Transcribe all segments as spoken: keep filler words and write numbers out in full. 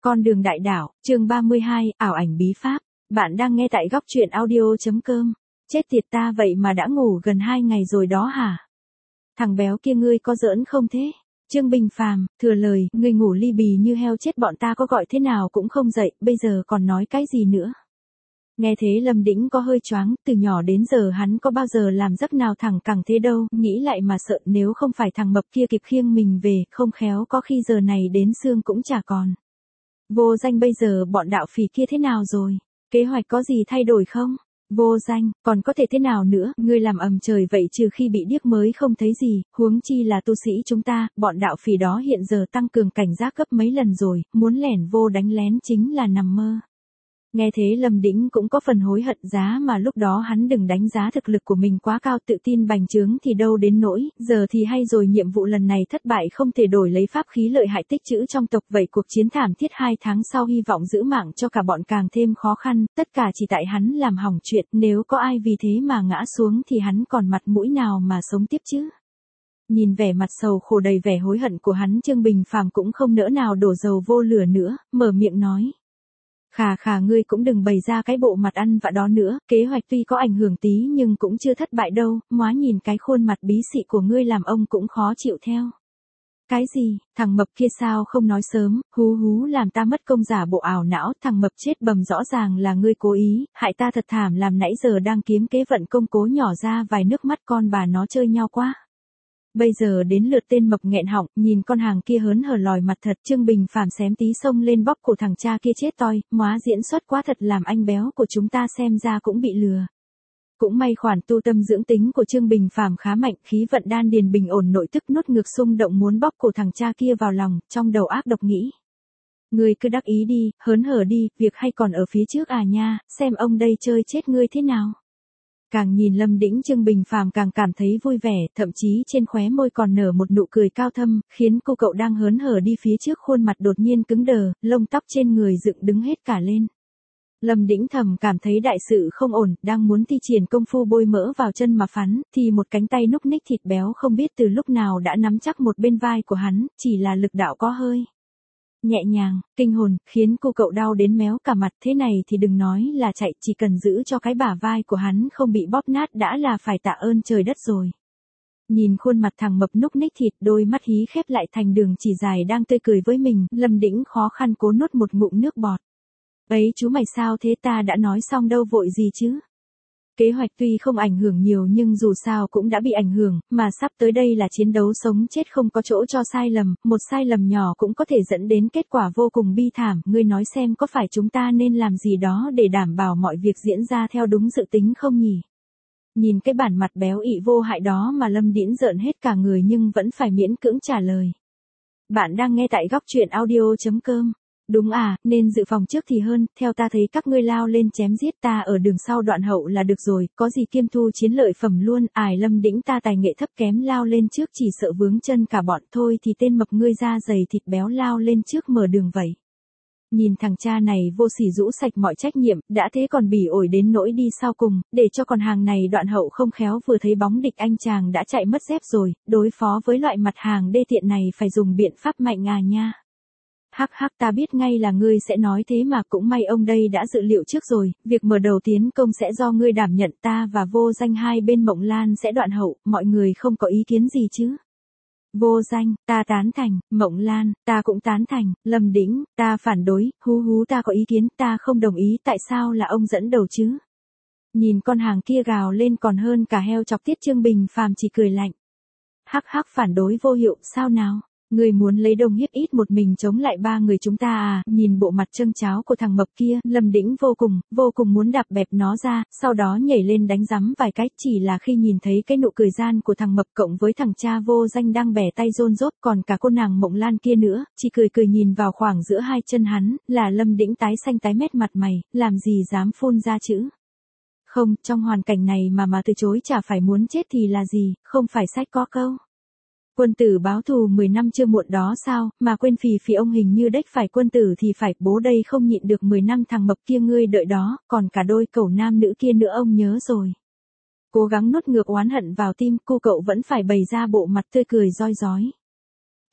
Con đường đại đảo, chương ba mươi hai, ảo ảnh bí pháp. Bạn đang nghe tại góc truyện audio.com. Chết tiệt ta vậy mà đã ngủ gần hai ngày rồi đó hả? Thằng béo kia ngươi có giỡn không thế? Trương Bình Phàm, thừa lời, ngươi ngủ li bì như heo chết bọn ta có gọi thế nào cũng không dậy, bây giờ còn nói cái gì nữa? Nghe thế Lâm Đĩnh có hơi choáng, từ nhỏ đến giờ hắn có bao giờ làm giấc nào thẳng cẳng thế đâu, nghĩ lại mà sợ nếu không phải thằng mập kia kịp khiêng mình về, không khéo có khi giờ này đến xương cũng chả còn. Vô Danh bây giờ bọn đạo phỉ kia thế nào rồi? Kế hoạch có gì thay đổi không? Vô Danh, còn có thể thế nào nữa, ngươi làm ầm trời vậy trừ khi bị điếc mới không thấy gì, huống chi là tu sĩ chúng ta, bọn đạo phỉ đó hiện giờ tăng cường cảnh giác gấp mấy lần rồi, muốn lẻn vô đánh lén chính là nằm mơ. Nghe thế Lâm Đĩnh cũng có phần hối hận giá mà lúc đó hắn đừng đánh giá thực lực của mình quá cao tự tin bành trướng thì đâu đến nỗi, giờ thì hay rồi nhiệm vụ lần này thất bại không thể đổi lấy pháp khí lợi hại tích trữ trong tộc vậy cuộc chiến thảm thiết hai tháng sau hy vọng giữ mạng cho cả bọn càng thêm khó khăn, tất cả chỉ tại hắn làm hỏng chuyện, nếu có ai vì thế mà ngã xuống thì hắn còn mặt mũi nào mà sống tiếp chứ. Nhìn vẻ mặt sầu khổ đầy vẻ hối hận của hắn Trương Bình Phàm cũng không nỡ nào đổ dầu vô lửa nữa, mở miệng nói. Khà khà ngươi cũng đừng bày ra cái bộ mặt ăn vạ đó nữa, kế hoạch tuy có ảnh hưởng tí nhưng cũng chưa thất bại đâu, móa nhìn cái khuôn mặt bí xị của ngươi làm ông cũng khó chịu theo. Cái gì, thằng mập kia sao không nói sớm, hú hú làm ta mất công giả bộ ảo não, thằng mập chết bầm rõ ràng là ngươi cố ý, hại ta thật thảm làm nãy giờ đang kiếm kế vận công cố nhỏ ra vài nước mắt con bà nó chơi nhau quá. Bây giờ đến lượt tên mập nghẹn họng, nhìn con hàng kia hớn hở lòi mặt thật, Trương Bình Phàm xém tí xông lên bóp cổ thằng cha kia chết toi, móa diễn xuất quá thật làm anh béo của chúng ta xem ra cũng bị lừa. Cũng may khoản tu tâm dưỡng tính của Trương Bình Phàm khá mạnh, khí vận đan điền bình ổn nội tức nuốt ngược xung động muốn bóp cổ thằng cha kia vào lòng, trong đầu ác độc nghĩ. Ngươi cứ đắc ý đi, hớn hở đi, việc hay còn ở phía trước à nha, xem ông đây chơi chết ngươi thế nào. Càng nhìn Lâm Đĩnh Trương Bình Phàm càng cảm thấy vui vẻ, thậm chí trên khóe môi còn nở một nụ cười cao thâm, khiến cô cậu đang hớn hở đi phía trước khuôn mặt đột nhiên cứng đờ, lông tóc trên người dựng đứng hết cả lên. Lâm Đĩnh thầm cảm thấy đại sự không ổn, đang muốn thi triển công phu bôi mỡ vào chân mà phắn, thì một cánh tay núc ních thịt béo không biết từ lúc nào đã nắm chắc một bên vai của hắn, chỉ là lực đạo có hơi nhẹ nhàng, kinh hồn, khiến cô cậu đau đến méo cả mặt, thế này thì đừng nói là chạy, chỉ cần giữ cho cái bả vai của hắn không bị bóp nát đã là phải tạ ơn trời đất rồi. Nhìn khuôn mặt thằng mập núc ních thịt, đôi mắt hí khép lại thành đường chỉ dài đang tươi cười với mình, Lâm Đĩnh khó khăn cố nuốt một ngụm nước bọt. Ấy chú mày sao thế, ta đã nói xong đâu vội gì chứ. Kế hoạch tuy không ảnh hưởng nhiều nhưng dù sao cũng đã bị ảnh hưởng, mà sắp tới đây là chiến đấu sống chết không có chỗ cho sai lầm, một sai lầm nhỏ cũng có thể dẫn đến kết quả vô cùng bi thảm, ngươi nói xem có phải chúng ta nên làm gì đó để đảm bảo mọi việc diễn ra theo đúng dự tính không nhỉ? Nhìn cái bản mặt béo ị vô hại đó mà Lâm Đĩnh rợn hết cả người nhưng vẫn phải miễn cưỡng trả lời. Bạn đang nghe tại góc truyện audio.com. Đúng à, nên dự phòng trước thì hơn, theo ta thấy các ngươi lao lên chém giết ta ở đường sau đoạn hậu là được rồi, có gì kiêm thu chiến lợi phẩm luôn, ải Lâm Đĩnh ta tài nghệ thấp kém lao lên trước chỉ sợ vướng chân cả bọn thôi thì tên mập ngươi da dày thịt béo lao lên trước mở đường vậy. Nhìn thằng cha này vô sỉ rũ sạch mọi trách nhiệm, đã thế còn bỉ ổi đến nỗi đi sau cùng, để cho con hàng này đoạn hậu không khéo vừa thấy bóng địch anh chàng đã chạy mất dép rồi, đối phó với loại mặt hàng đê tiện này phải dùng biện pháp mạnh à nha. Hắc hắc ta biết ngay là ngươi sẽ nói thế mà cũng may ông đây đã dự liệu trước rồi, việc mở đầu tiến công sẽ do ngươi đảm nhận, ta và Vô Danh hai bên Mộng Lan sẽ đoạn hậu, mọi người không có ý kiến gì chứ. Vô Danh, ta tán thành, Mộng Lan, ta cũng tán thành, Lâm Đĩnh, ta phản đối, hú hú ta có ý kiến, ta không đồng ý, tại sao là ông dẫn đầu chứ? Nhìn con hàng kia gào lên còn hơn cả heo chọc tiết Trương Bình Phàm chỉ cười lạnh. Hắc hắc phản đối vô hiệu, sao nào? Người muốn lấy đông hiếp ít một mình chống lại ba người chúng ta à, nhìn bộ mặt trâng cháo của thằng mập kia, Lâm Đĩnh vô cùng, vô cùng muốn đạp bẹp nó ra, sau đó nhảy lên đánh giấm vài cái, chỉ là khi nhìn thấy cái nụ cười gian của thằng mập cộng với thằng cha Vô Danh đang bẻ tay rôn rốt còn cả cô nàng Mộng Lan kia nữa, chỉ cười cười nhìn vào khoảng giữa hai chân hắn, là Lâm Đĩnh tái xanh tái mét mặt mày, làm gì dám phun ra chữ. Không, trong hoàn cảnh này mà mà từ chối chả phải muốn chết thì là gì, không phải sách có câu. Quân tử báo thù mười năm chưa muộn đó sao, mà quên phì phì ông hình như đếch phải quân tử thì phải, bố đây không nhịn được mười năm thằng mập kia ngươi đợi đó, còn cả đôi cẩu nam nữ kia nữa ông nhớ rồi. Cố gắng nuốt ngược oán hận vào tim, cô cậu vẫn phải bày ra bộ mặt tươi cười roi rói.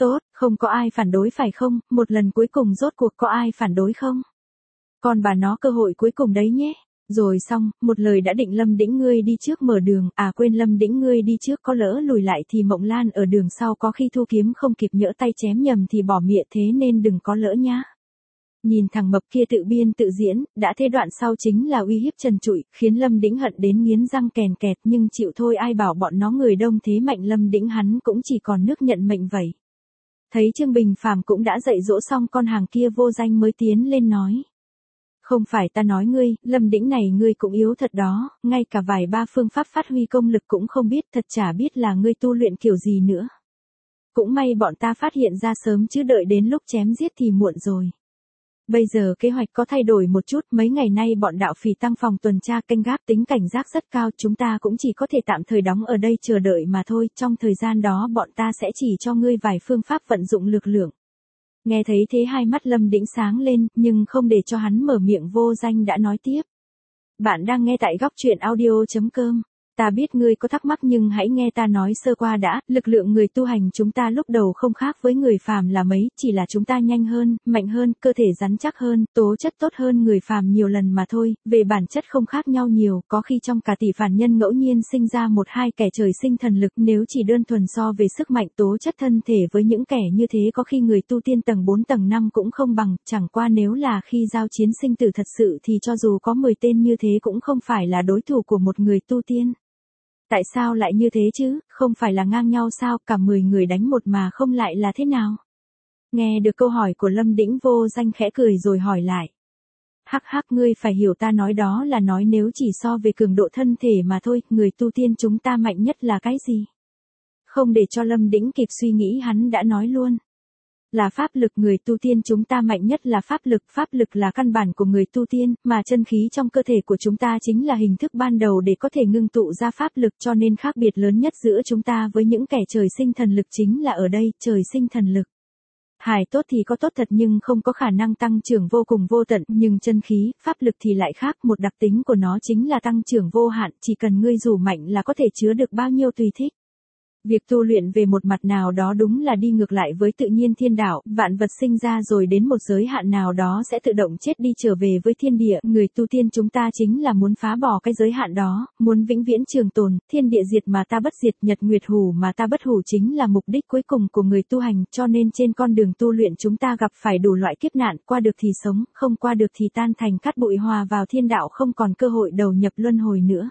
Tốt, không có ai phản đối phải không, một lần cuối cùng rốt cuộc có ai phản đối không? Còn bà nó cơ hội cuối cùng đấy nhé. Rồi xong, một lời đã định Lâm Đĩnh ngươi đi trước mở đường, à quên Lâm Đĩnh ngươi đi trước có lỡ lùi lại thì Mộng Lan ở đường sau có khi thu kiếm không kịp nhỡ tay chém nhầm thì bỏ mịa thế nên đừng có lỡ nhá. Nhìn thằng mập kia tự biên tự diễn, đã thế đoạn sau chính là uy hiếp trần trụi, khiến Lâm Đĩnh hận đến nghiến răng kèn kẹt nhưng chịu thôi ai bảo bọn nó người đông thế mạnh Lâm Đĩnh hắn cũng chỉ còn nước nhận mệnh vậy. Thấy Trương Bình Phàm cũng đã dạy dỗ xong con hàng kia vô danh mới tiến lên nói. Không phải ta nói ngươi, Lâm Đĩnh này ngươi cũng yếu thật đó, ngay cả vài ba phương pháp phát huy công lực cũng không biết thật chả biết là ngươi tu luyện kiểu gì nữa. Cũng may bọn ta phát hiện ra sớm chứ đợi đến lúc chém giết thì muộn rồi. Bây giờ kế hoạch có thay đổi một chút, mấy ngày nay bọn đạo phỉ tăng phòng tuần tra canh gác tính cảnh giác rất cao, chúng ta cũng chỉ có thể tạm thời đóng ở đây chờ đợi mà thôi, trong thời gian đó bọn ta sẽ chỉ cho ngươi vài phương pháp vận dụng lực lượng. Nghe thấy thế hai mắt Lâm Đĩnh sáng lên, nhưng không để cho hắn mở miệng vô danh đã nói tiếp. Bạn đang nghe tại góc truyện audio chấm com. Ta biết ngươi có thắc mắc nhưng hãy nghe ta nói sơ qua đã, lực lượng người tu hành chúng ta lúc đầu không khác với người phàm là mấy, chỉ là chúng ta nhanh hơn, mạnh hơn, cơ thể rắn chắc hơn, tố chất tốt hơn người phàm nhiều lần mà thôi, về bản chất không khác nhau nhiều, có khi trong cả tỷ phàm nhân ngẫu nhiên sinh ra một hai kẻ trời sinh thần lực, nếu chỉ đơn thuần so về sức mạnh tố chất thân thể với những kẻ như thế có khi người tu tiên tầng bốn tầng năm cũng không bằng, chẳng qua nếu là khi giao chiến sinh tử thật sự thì cho dù có mười tên như thế cũng không phải là đối thủ của một người tu tiên. Tại sao lại như thế chứ, không phải là ngang nhau sao, cả mười người đánh một mà không lại là thế nào? Nghe được câu hỏi của Lâm Đĩnh vô danh khẽ cười rồi hỏi lại. Hắc hắc ngươi phải hiểu ta nói đó là nói nếu chỉ so về cường độ thân thể mà thôi, người tu tiên chúng ta mạnh nhất là cái gì? Không để cho Lâm Đĩnh kịp suy nghĩ hắn đã nói luôn. Là pháp lực, người tu tiên chúng ta mạnh nhất là pháp lực, pháp lực là căn bản của người tu tiên, mà chân khí trong cơ thể của chúng ta chính là hình thức ban đầu để có thể ngưng tụ ra pháp lực, cho nên khác biệt lớn nhất giữa chúng ta với những kẻ trời sinh thần lực chính là ở đây, trời sinh thần lực. Hài tốt thì có tốt thật nhưng không có khả năng tăng trưởng vô cùng vô tận, nhưng chân khí, pháp lực thì lại khác, một đặc tính của nó chính là tăng trưởng vô hạn, chỉ cần ngươi dù mạnh là có thể chứa được bao nhiêu tùy thích. Việc tu luyện về một mặt nào đó đúng là đi ngược lại với tự nhiên thiên đạo, vạn vật sinh ra rồi đến một giới hạn nào đó sẽ tự động chết đi trở về với thiên địa, người tu tiên chúng ta chính là muốn phá bỏ cái giới hạn đó, muốn vĩnh viễn trường tồn, thiên địa diệt mà ta bất diệt, nhật nguyệt hủ mà ta bất hủ chính là mục đích cuối cùng của người tu hành, cho nên trên con đường tu luyện chúng ta gặp phải đủ loại kiếp nạn, qua được thì sống, không qua được thì tan thành cát bụi hòa vào thiên đạo không còn cơ hội đầu nhập luân hồi nữa.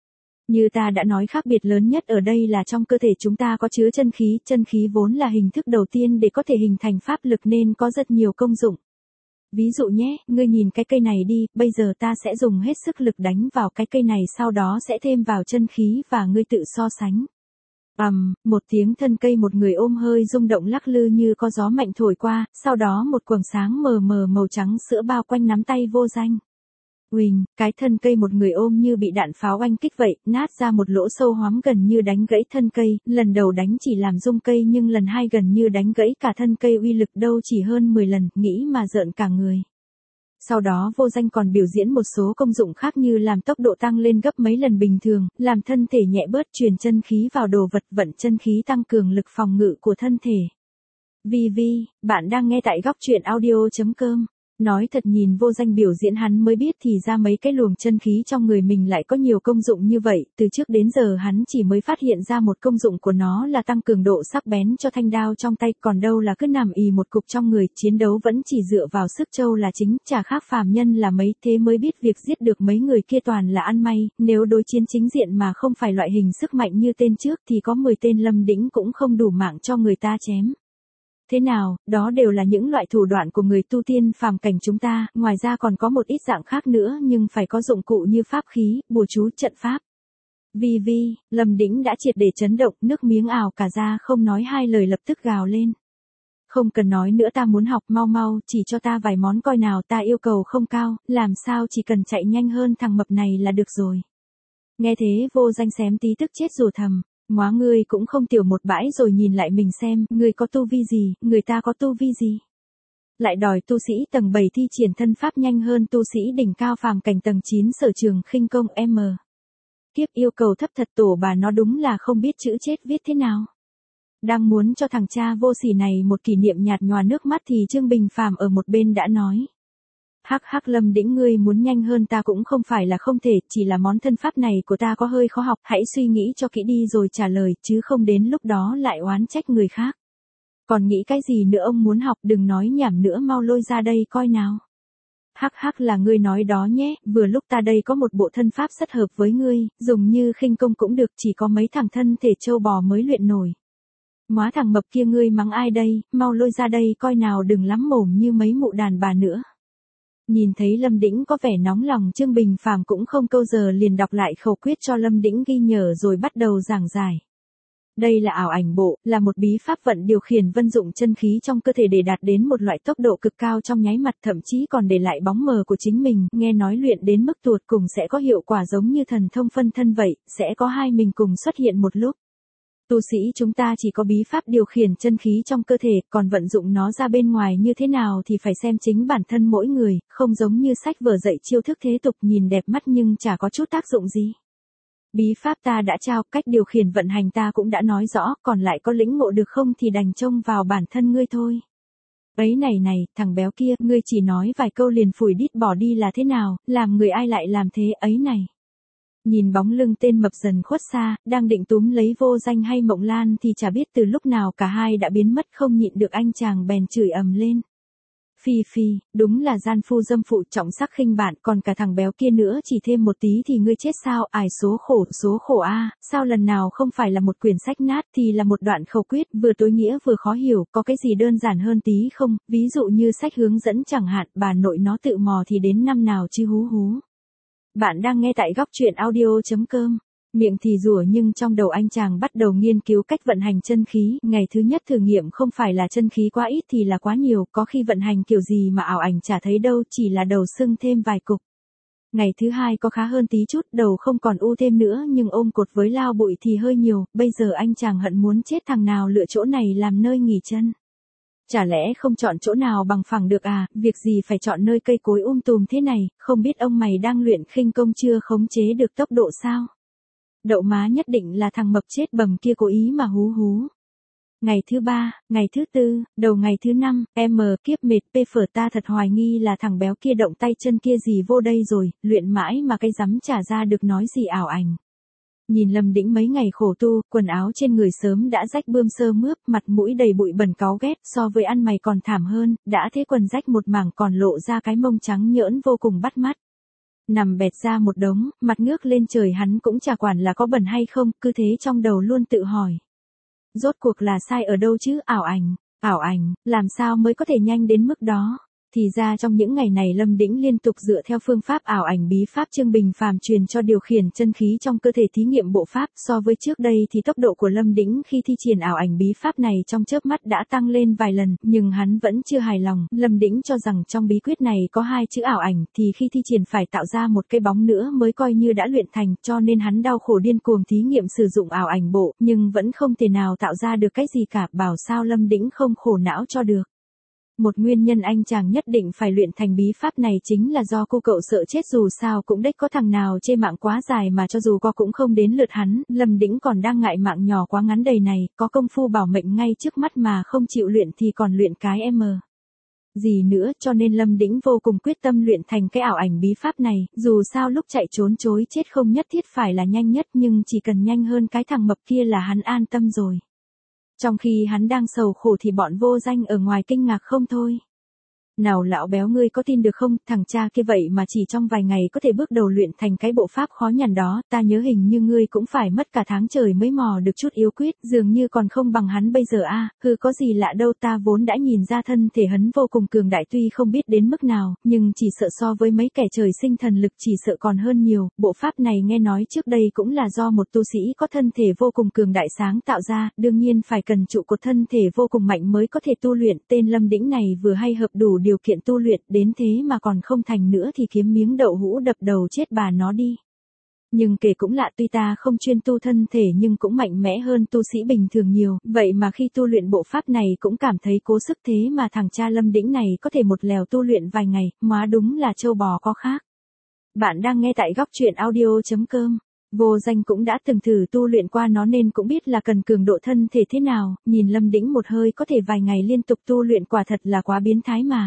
Như ta đã nói khác biệt lớn nhất ở đây là trong cơ thể chúng ta có chứa chân khí, chân khí vốn là hình thức đầu tiên để có thể hình thành pháp lực nên có rất nhiều công dụng. Ví dụ nhé, ngươi nhìn cái cây này đi, bây giờ ta sẽ dùng hết sức lực đánh vào cái cây này sau đó sẽ thêm vào chân khí và ngươi tự so sánh. Ầm, um, một tiếng thân cây một người ôm hơi rung động lắc lư như có gió mạnh thổi qua, sau đó một quầng sáng mờ mờ màu trắng sữa bao quanh nắm tay vô danh. Uỳnh, cái thân cây một người ôm như bị đạn pháo oanh kích vậy, nát ra một lỗ sâu hoắm gần như đánh gãy thân cây, lần đầu đánh chỉ làm rung cây nhưng lần hai gần như đánh gãy cả thân cây uy lực đâu chỉ hơn mười lần, nghĩ mà rợn cả người. Sau đó vô danh còn biểu diễn một số công dụng khác như làm tốc độ tăng lên gấp mấy lần bình thường, làm thân thể nhẹ bớt, truyền chân khí vào đồ vật, vận chân khí tăng cường lực phòng ngự của thân thể. Vi Vi, bạn đang nghe tại góc truyện audio chấm com. Nói thật nhìn vô danh biểu diễn hắn mới biết thì ra mấy cái luồng chân khí trong người mình lại có nhiều công dụng như vậy, từ trước đến giờ hắn chỉ mới phát hiện ra một công dụng của nó là tăng cường độ sắc bén cho thanh đao trong tay, còn đâu là cứ nằm ì một cục trong người, chiến đấu vẫn chỉ dựa vào sức trâu là chính, chả khác phàm nhân là mấy, thế mới biết việc giết được mấy người kia toàn là ăn may, nếu đối chiến chính diện mà không phải loại hình sức mạnh như tên trước thì có mười tên Lâm Đĩnh cũng không đủ mạng cho người ta chém. Thế nào, đó đều là những loại thủ đoạn của người tu tiên phàm cảnh chúng ta, ngoài ra còn có một ít dạng khác nữa nhưng phải có dụng cụ như pháp khí, bùa chú, trận pháp. Vi Vi, Lâm Đĩnh đã triệt để chấn động, nước miếng ào cả ra không nói hai lời lập tức gào lên. Không cần nói nữa ta muốn học mau mau, chỉ cho ta vài món coi nào ta yêu cầu không cao, làm sao chỉ cần chạy nhanh hơn thằng mập này là được rồi. Nghe thế vô danh xém tí tức chết rùa thầm. Móa ngươi cũng không tiểu một bãi rồi nhìn lại mình xem, ngươi có tu vi gì, người ta có tu vi gì. Lại đòi tu sĩ tầng bảy thi triển thân pháp nhanh hơn tu sĩ đỉnh cao phàm cảnh tầng chín sở trường khinh công M. Kiếp yêu cầu thấp thật tổ bà nó đúng là không biết chữ chết viết thế nào. Đang muốn cho thằng cha vô sỉ này một kỷ niệm nhạt nhòa nước mắt thì Trương Bình Phàm ở một bên đã nói. Hắc hắc Lâm Đĩnh ngươi muốn nhanh hơn ta cũng không phải là không thể, chỉ là món thân pháp này của ta có hơi khó học, hãy suy nghĩ cho kỹ đi rồi trả lời, chứ không đến lúc đó lại oán trách người khác. Còn nghĩ cái gì nữa ông muốn học, đừng nói nhảm nữa, mau lôi ra đây coi nào. Hắc hắc là ngươi nói đó nhé, vừa lúc ta đây có một bộ thân pháp rất hợp với ngươi, dùng như khinh công cũng được, chỉ có mấy thằng thân thể trâu bò mới luyện nổi. Móa thằng mập kia ngươi mắng ai đây, mau lôi ra đây coi nào, đừng lắm mồm như mấy mụ đàn bà nữa. Nhìn thấy Lâm Đĩnh có vẻ nóng lòng, Trương Bình Phàm cũng không câu giờ liền đọc lại khẩu quyết cho Lâm Đĩnh ghi nhớ rồi bắt đầu giảng giải. Đây là ảo ảnh bộ, là một bí pháp vận điều khiển vận dụng chân khí trong cơ thể để đạt đến một loại tốc độ cực cao trong nháy mắt, thậm chí còn để lại bóng mờ của chính mình, nghe nói luyện đến mức tột cùng sẽ có hiệu quả giống như thần thông phân thân vậy, sẽ có hai mình cùng xuất hiện một lúc. Tu sĩ chúng ta chỉ có bí pháp điều khiển chân khí trong cơ thể, còn vận dụng nó ra bên ngoài như thế nào thì phải xem chính bản thân mỗi người, không giống như sách vở dạy chiêu thức thế tục nhìn đẹp mắt nhưng chả có chút tác dụng gì. Bí pháp ta đã trao, cách điều khiển vận hành ta cũng đã nói rõ, còn lại có lĩnh ngộ được không thì đành trông vào bản thân ngươi thôi. Ấy này này, thằng béo kia, ngươi chỉ nói vài câu liền phủi đít bỏ đi là thế nào, làm người ai lại làm thế ấy này. Nhìn bóng lưng tên mập dần khuất xa, đang định túm lấy Vô Danh hay Mộng Lan thì chả biết từ lúc nào cả hai đã biến mất, không nhịn được anh chàng bèn chửi ầm lên. Phi phi, đúng là gian phu dâm phụ trọng sắc khinh bạn, còn cả thằng béo kia nữa chỉ thêm một tí thì ngươi chết sao, ải số khổ, số khổ a, sao lần nào không phải là một quyển sách nát thì là một đoạn khẩu quyết, vừa tối nghĩa vừa khó hiểu, có cái gì đơn giản hơn tí không, ví dụ như sách hướng dẫn chẳng hạn, bà nội nó tự mò thì đến năm nào chứ hú hú. Bạn đang nghe tại góc truyện audio chấm com. Miệng thì rủa nhưng trong đầu anh chàng bắt đầu nghiên cứu cách vận hành chân khí, ngày thứ nhất thử nghiệm không phải là chân khí quá ít thì là quá nhiều, có khi vận hành kiểu gì mà ảo ảnh chả thấy đâu, chỉ là đầu sưng thêm vài cục. Ngày thứ hai có khá hơn tí chút, đầu không còn u thêm nữa nhưng ôm cột với lao bụi thì hơi nhiều, bây giờ anh chàng hận muốn chết thằng nào lựa chỗ này làm nơi nghỉ chân. Chả lẽ không chọn chỗ nào bằng phẳng được à, việc gì phải chọn nơi cây cối um tùm thế này, không biết ông mày đang luyện khinh công chưa khống chế được tốc độ sao? Đậu má nhất định là thằng mập chết bầm kia cố ý mà hú hú. Ngày thứ ba, ngày thứ tư, đầu ngày thứ năm, em kiếp mệt pê phở ta thật hoài nghi là thằng béo kia động tay chân kia gì vô đây rồi, luyện mãi mà cái rắm chả ra được nói gì ảo ảnh. Nhìn Lâm Đĩnh mấy ngày khổ tu, quần áo trên người sớm đã rách bươm sơ mướp, mặt mũi đầy bụi bẩn cáu ghét, so với ăn mày còn thảm hơn, đã thế quần rách một mảng còn lộ ra cái mông trắng nhỡn vô cùng bắt mắt. Nằm bẹt ra một đống, mặt ngước lên trời hắn cũng chả quản là có bẩn hay không, cứ thế trong đầu luôn tự hỏi. Rốt cuộc là sai ở đâu chứ, ảo ảnh, ảo ảnh, làm sao mới có thể nhanh đến mức đó? Thì ra trong những ngày này Lâm Đĩnh liên tục dựa theo phương pháp ảo ảnh bí pháp Trương Bình Phàm truyền cho điều khiển chân khí trong cơ thể thí nghiệm bộ pháp, so với trước đây thì tốc độ của Lâm Đĩnh khi thi triển ảo ảnh bí pháp này trong chớp mắt đã tăng lên vài lần, nhưng hắn vẫn chưa hài lòng, Lâm Đĩnh cho rằng trong bí quyết này có hai chữ ảo ảnh thì khi thi triển phải tạo ra một cái bóng nữa mới coi như đã luyện thành, cho nên hắn đau khổ điên cuồng thí nghiệm sử dụng ảo ảnh bộ, nhưng vẫn không thể nào tạo ra được cái gì cả, bảo sao Lâm Đĩnh không khổ não cho được. Một nguyên nhân anh chàng nhất định phải luyện thành bí pháp này chính là do cô cậu sợ chết, dù sao cũng đếch có thằng nào chê mạng quá dài mà cho dù có cũng không đến lượt hắn, Lâm Đĩnh còn đang ngại mạng nhỏ quá ngắn đầy này, có công phu bảo mệnh ngay trước mắt mà không chịu luyện thì còn luyện cái em gì nữa, cho nên Lâm Đĩnh vô cùng quyết tâm luyện thành cái ảo ảnh bí pháp này, dù sao lúc chạy trốn chối chết không nhất thiết phải là nhanh nhất nhưng chỉ cần nhanh hơn cái thằng mập kia là hắn an tâm rồi. Trong khi hắn đang sầu khổ thì bọn Vô Danh ở ngoài kinh ngạc không thôi. Nào lão béo ngươi có tin được không, thằng cha kia vậy mà chỉ trong vài ngày có thể bước đầu luyện thành cái bộ pháp khó nhằn đó, ta nhớ hình như ngươi cũng phải mất cả tháng trời mới mò được chút yếu quyết, dường như còn không bằng hắn bây giờ a. À, hừ có gì lạ đâu, ta vốn đã nhìn ra thân thể hắn vô cùng cường đại tuy không biết đến mức nào, nhưng chỉ sợ so với mấy kẻ trời sinh thần lực chỉ sợ còn hơn nhiều, bộ pháp này nghe nói trước đây cũng là do một tu sĩ có thân thể vô cùng cường đại sáng tạo ra, đương nhiên phải cần trụ cột thân thể vô cùng mạnh mới có thể tu luyện, tên Lâm Đĩnh này vừa hay hợp đủ điều kiện tu luyện, đến thế mà còn không thành nữa thì kiếm miếng đậu hũ đập đầu chết bà nó đi. Nhưng kể cũng lạ, tuy ta không chuyên tu thân thể nhưng cũng mạnh mẽ hơn tu sĩ bình thường nhiều, vậy mà khi tu luyện bộ pháp này cũng cảm thấy cố sức, thế mà thằng cha Lâm Đĩnh này có thể một lèo tu luyện vài ngày, má đúng là trâu bò có khác. Bạn đang nghe tại góc truyện audio chấm com. Vô Danh cũng đã từng thử tu luyện qua nó nên cũng biết là cần cường độ thân thể thế nào, nhìn Lâm Đĩnh một hơi có thể vài ngày liên tục tu luyện quả thật là quá biến thái mà.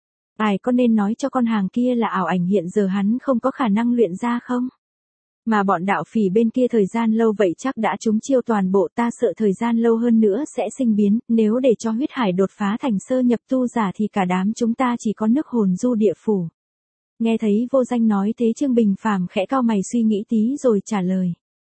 Ai có nên nói cho con hàng kia là ảo ảnh hiện giờ hắn không có khả năng luyện ra không? Mà bọn đạo phỉ bên kia thời gian lâu vậy chắc đã trúng chiêu toàn bộ, ta sợ thời gian lâu hơn nữa sẽ sinh biến, nếu để cho huyết hải đột phá thành sơ nhập tu giả thì cả đám chúng ta chỉ có nước hồn du địa phủ. Nghe thấy Vô Danh nói thế Trương Bình Phàm khẽ cau mày suy nghĩ tí rồi trả lời.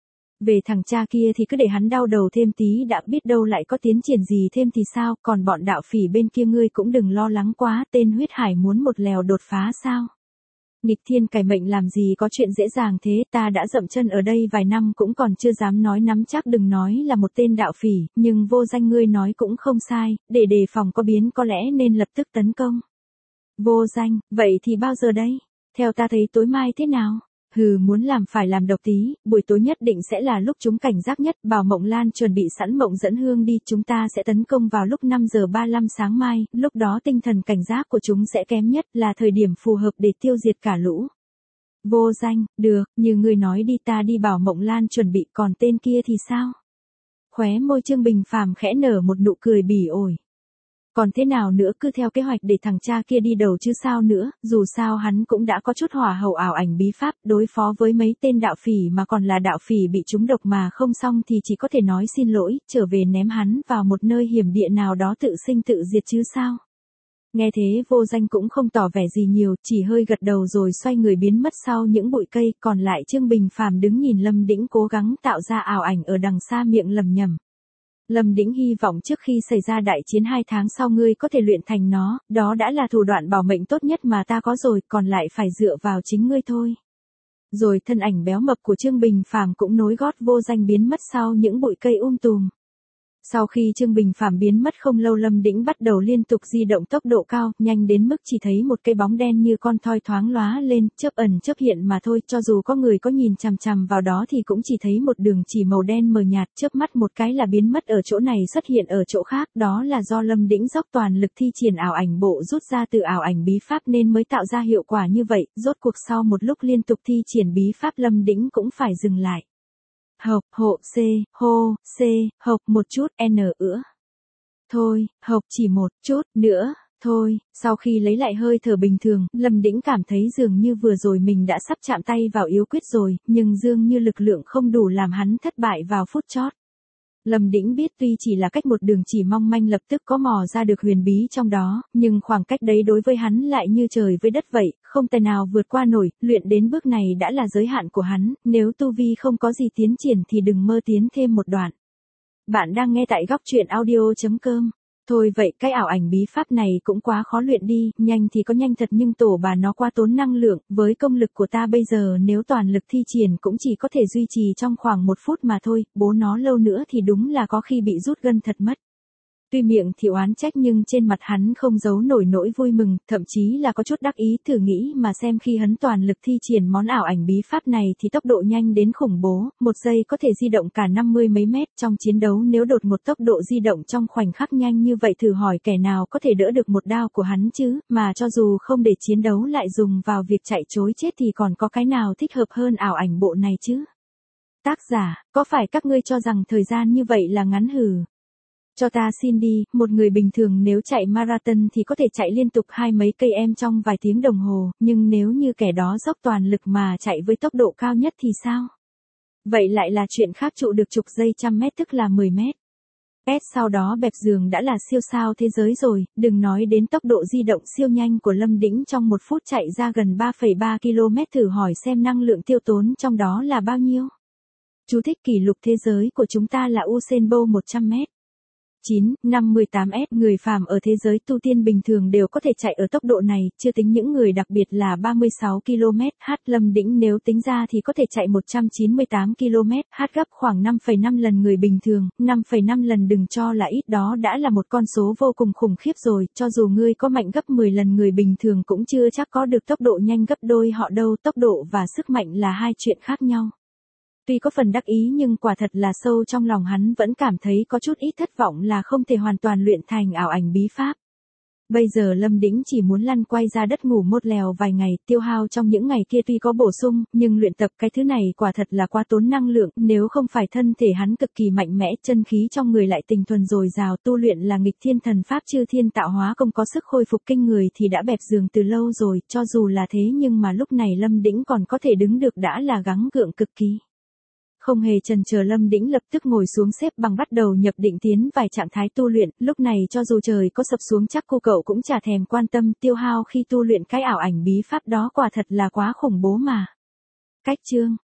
Về thằng cha kia thì cứ để hắn đau đầu thêm tí đã, biết đâu lại có tiến triển gì thêm thì sao, còn bọn đạo phỉ bên kia ngươi cũng đừng lo lắng quá, tên huyết hải muốn một lèo đột phá sao? Nghịch thiên cải mệnh làm gì có chuyện dễ dàng thế, ta đã dậm chân ở đây vài năm cũng còn chưa dám nói nắm chắc, đừng nói là một tên đạo phỉ, nhưng Vô Danh ngươi nói cũng không sai, để đề phòng có biến có lẽ nên lập tức tấn công. Vô Danh, vậy thì bao giờ đây? Theo ta thấy tối mai thế nào? Hừ, muốn làm phải làm độc tí, buổi tối nhất định sẽ là lúc chúng cảnh giác nhất, bảo Mộng Lan chuẩn bị sẵn Mộng Dẫn Hương đi, chúng ta sẽ tấn công vào lúc năm giờ ba mươi lăm sáng mai, lúc đó tinh thần cảnh giác của chúng sẽ kém nhất, là thời điểm phù hợp để tiêu diệt cả lũ. Vô Danh, được, như ngươi nói đi, ta đi bảo Mộng Lan chuẩn bị, còn tên kia thì sao? Khóe môi Trương Bình Phàm khẽ nở một nụ cười bỉ ổi. Còn thế nào nữa, cứ theo kế hoạch để thằng cha kia đi đầu chứ sao nữa, dù sao hắn cũng đã có chút hỏa hậu ảo ảnh bí pháp, đối phó với mấy tên đạo phỉ mà còn là đạo phỉ bị trúng độc mà không xong thì chỉ có thể nói xin lỗi, trở về ném hắn vào một nơi hiểm địa nào đó tự sinh tự diệt chứ sao. Nghe thế Vô Danh cũng không tỏ vẻ gì nhiều, chỉ hơi gật đầu rồi xoay người biến mất sau những bụi cây, còn lại Trương Bình Phàm đứng nhìn Lâm Đĩnh cố gắng tạo ra ảo ảnh ở đằng xa miệng lầm nhầm. Lâm Đĩnh hy vọng trước khi xảy ra đại chiến hai tháng sau ngươi có thể luyện thành nó, đó đã là thủ đoạn bảo mệnh tốt nhất mà ta có rồi, còn lại phải dựa vào chính ngươi thôi. Rồi thân ảnh béo mập của Trương Bình Phàm cũng nối gót Vô Danh biến mất sau những bụi cây um tùm. Sau khi Trương Bình Phàm biến mất không lâu, Lâm Đĩnh bắt đầu liên tục di động tốc độ cao, nhanh đến mức chỉ thấy một cái bóng đen như con thoi thoáng lóa lên, chớp ẩn chớp hiện mà thôi, cho dù có người có nhìn chằm chằm vào đó thì cũng chỉ thấy một đường chỉ màu đen mờ nhạt, chớp mắt một cái là biến mất ở chỗ này xuất hiện ở chỗ khác, đó là do Lâm Đĩnh dốc toàn lực thi triển ảo ảnh bộ rút ra từ ảo ảnh bí pháp nên mới tạo ra hiệu quả như vậy, rốt cuộc sau một lúc liên tục thi triển bí pháp Lâm Đĩnh cũng phải dừng lại. Hộc, hộ, c, hô, c, hộc một chút, n ữa. Thôi, hộc chỉ một chút nữa, thôi, sau khi lấy lại hơi thở bình thường, Lâm Đĩnh cảm thấy dường như vừa rồi mình đã sắp chạm tay vào yếu quyết rồi, nhưng dường như lực lượng không đủ làm hắn thất bại vào phút chót. Lâm Đĩnh biết tuy chỉ là cách một đường chỉ mong manh lập tức có mò ra được huyền bí trong đó, nhưng khoảng cách đấy đối với hắn lại như trời với đất vậy, không tài nào vượt qua nổi, luyện đến bước này đã là giới hạn của hắn, nếu tu vi không có gì tiến triển thì đừng mơ tiến thêm một đoạn. Bạn đang nghe tại góc truyện audio chấm com. Thôi vậy cái ảo ảnh bí pháp này cũng quá khó luyện đi, nhanh thì có nhanh thật nhưng tổ bà nó quá tốn năng lượng, với công lực của ta bây giờ nếu toàn lực thi triển cũng chỉ có thể duy trì trong khoảng một phút mà thôi, bố nó lâu nữa thì đúng là có khi bị rút gân thật mất. Tuy miệng thì oán trách nhưng trên mặt hắn không giấu nổi nỗi vui mừng, thậm chí là có chút đắc ý, thử nghĩ mà xem khi hắn toàn lực thi triển món ảo ảnh bí pháp này thì tốc độ nhanh đến khủng bố, một giây có thể di động cả năm mươi mấy mét, trong chiến đấu nếu đột một tốc độ di động trong khoảnh khắc nhanh như vậy thử hỏi kẻ nào có thể đỡ được một đao của hắn chứ, mà cho dù không để chiến đấu lại dùng vào việc chạy trối chết thì còn có cái nào thích hợp hơn ảo ảnh bộ này chứ. Tác giả, có phải các ngươi cho rằng thời gian như vậy là ngắn hừ? Cho ta xin đi, một người bình thường nếu chạy marathon thì có thể chạy liên tục hai mấy cây em trong vài tiếng đồng hồ, nhưng nếu như kẻ đó dốc toàn lực mà chạy với tốc độ cao nhất thì sao? Vậy lại là chuyện khác, trụ được chục giây trăm mét tức là mười mét. S sau đó bẹp giường đã là siêu sao thế giới rồi, đừng nói đến tốc độ di động siêu nhanh của Lâm Đĩnh trong một phút chạy ra gần ba phẩy ba ki lô mét, thử hỏi xem năng lượng tiêu tốn trong đó là bao nhiêu? Chú thích kỷ lục thế giới của chúng ta là Usain Bolt một trăm mét. chín, năm mươi tám S người phàm ở thế giới tu tiên bình thường đều có thể chạy ở tốc độ này, chưa tính những người đặc biệt là ba mươi sáu ki lô mét h. Lâm Đĩnh nếu tính ra thì có thể chạy một trăm chín mươi tám ki lô mét h, gấp khoảng năm phẩy năm lần người bình thường, năm phẩy năm lần đừng cho là ít, đó đã là một con số vô cùng khủng khiếp rồi, cho dù ngươi có mạnh gấp mười lần người bình thường cũng chưa chắc có được tốc độ nhanh gấp đôi họ đâu, tốc độ và sức mạnh là hai chuyện khác nhau. Tuy có phần đắc ý nhưng quả thật là sâu trong lòng hắn vẫn cảm thấy có chút ít thất vọng là không thể hoàn toàn luyện thành ảo ảnh bí pháp. Bây giờ Lâm Đĩnh chỉ muốn lăn quay ra đất ngủ một lèo vài ngày, tiêu hao trong những ngày kia tuy có bổ sung, nhưng luyện tập cái thứ này quả thật là quá tốn năng lượng, nếu không phải thân thể hắn cực kỳ mạnh mẽ, chân khí trong người lại tình thuần dồi dào, tu luyện là nghịch thiên thần pháp chư thiên tạo hóa công có sức khôi phục kinh người thì đã bẹp giường từ lâu rồi, cho dù là thế nhưng mà lúc này Lâm Đĩnh còn có thể đứng được đã là gắng gượng cực kỳ. Không hề chần chờ Lâm Đĩnh lập tức ngồi xuống xếp bằng bắt đầu nhập định tiến vào trạng thái tu luyện, lúc này cho dù trời có sập xuống chắc cô cậu cũng chả thèm quan tâm, tiêu hao khi tu luyện cái ảo ảnh bí pháp đó quả thật là quá khủng bố mà. Cách chương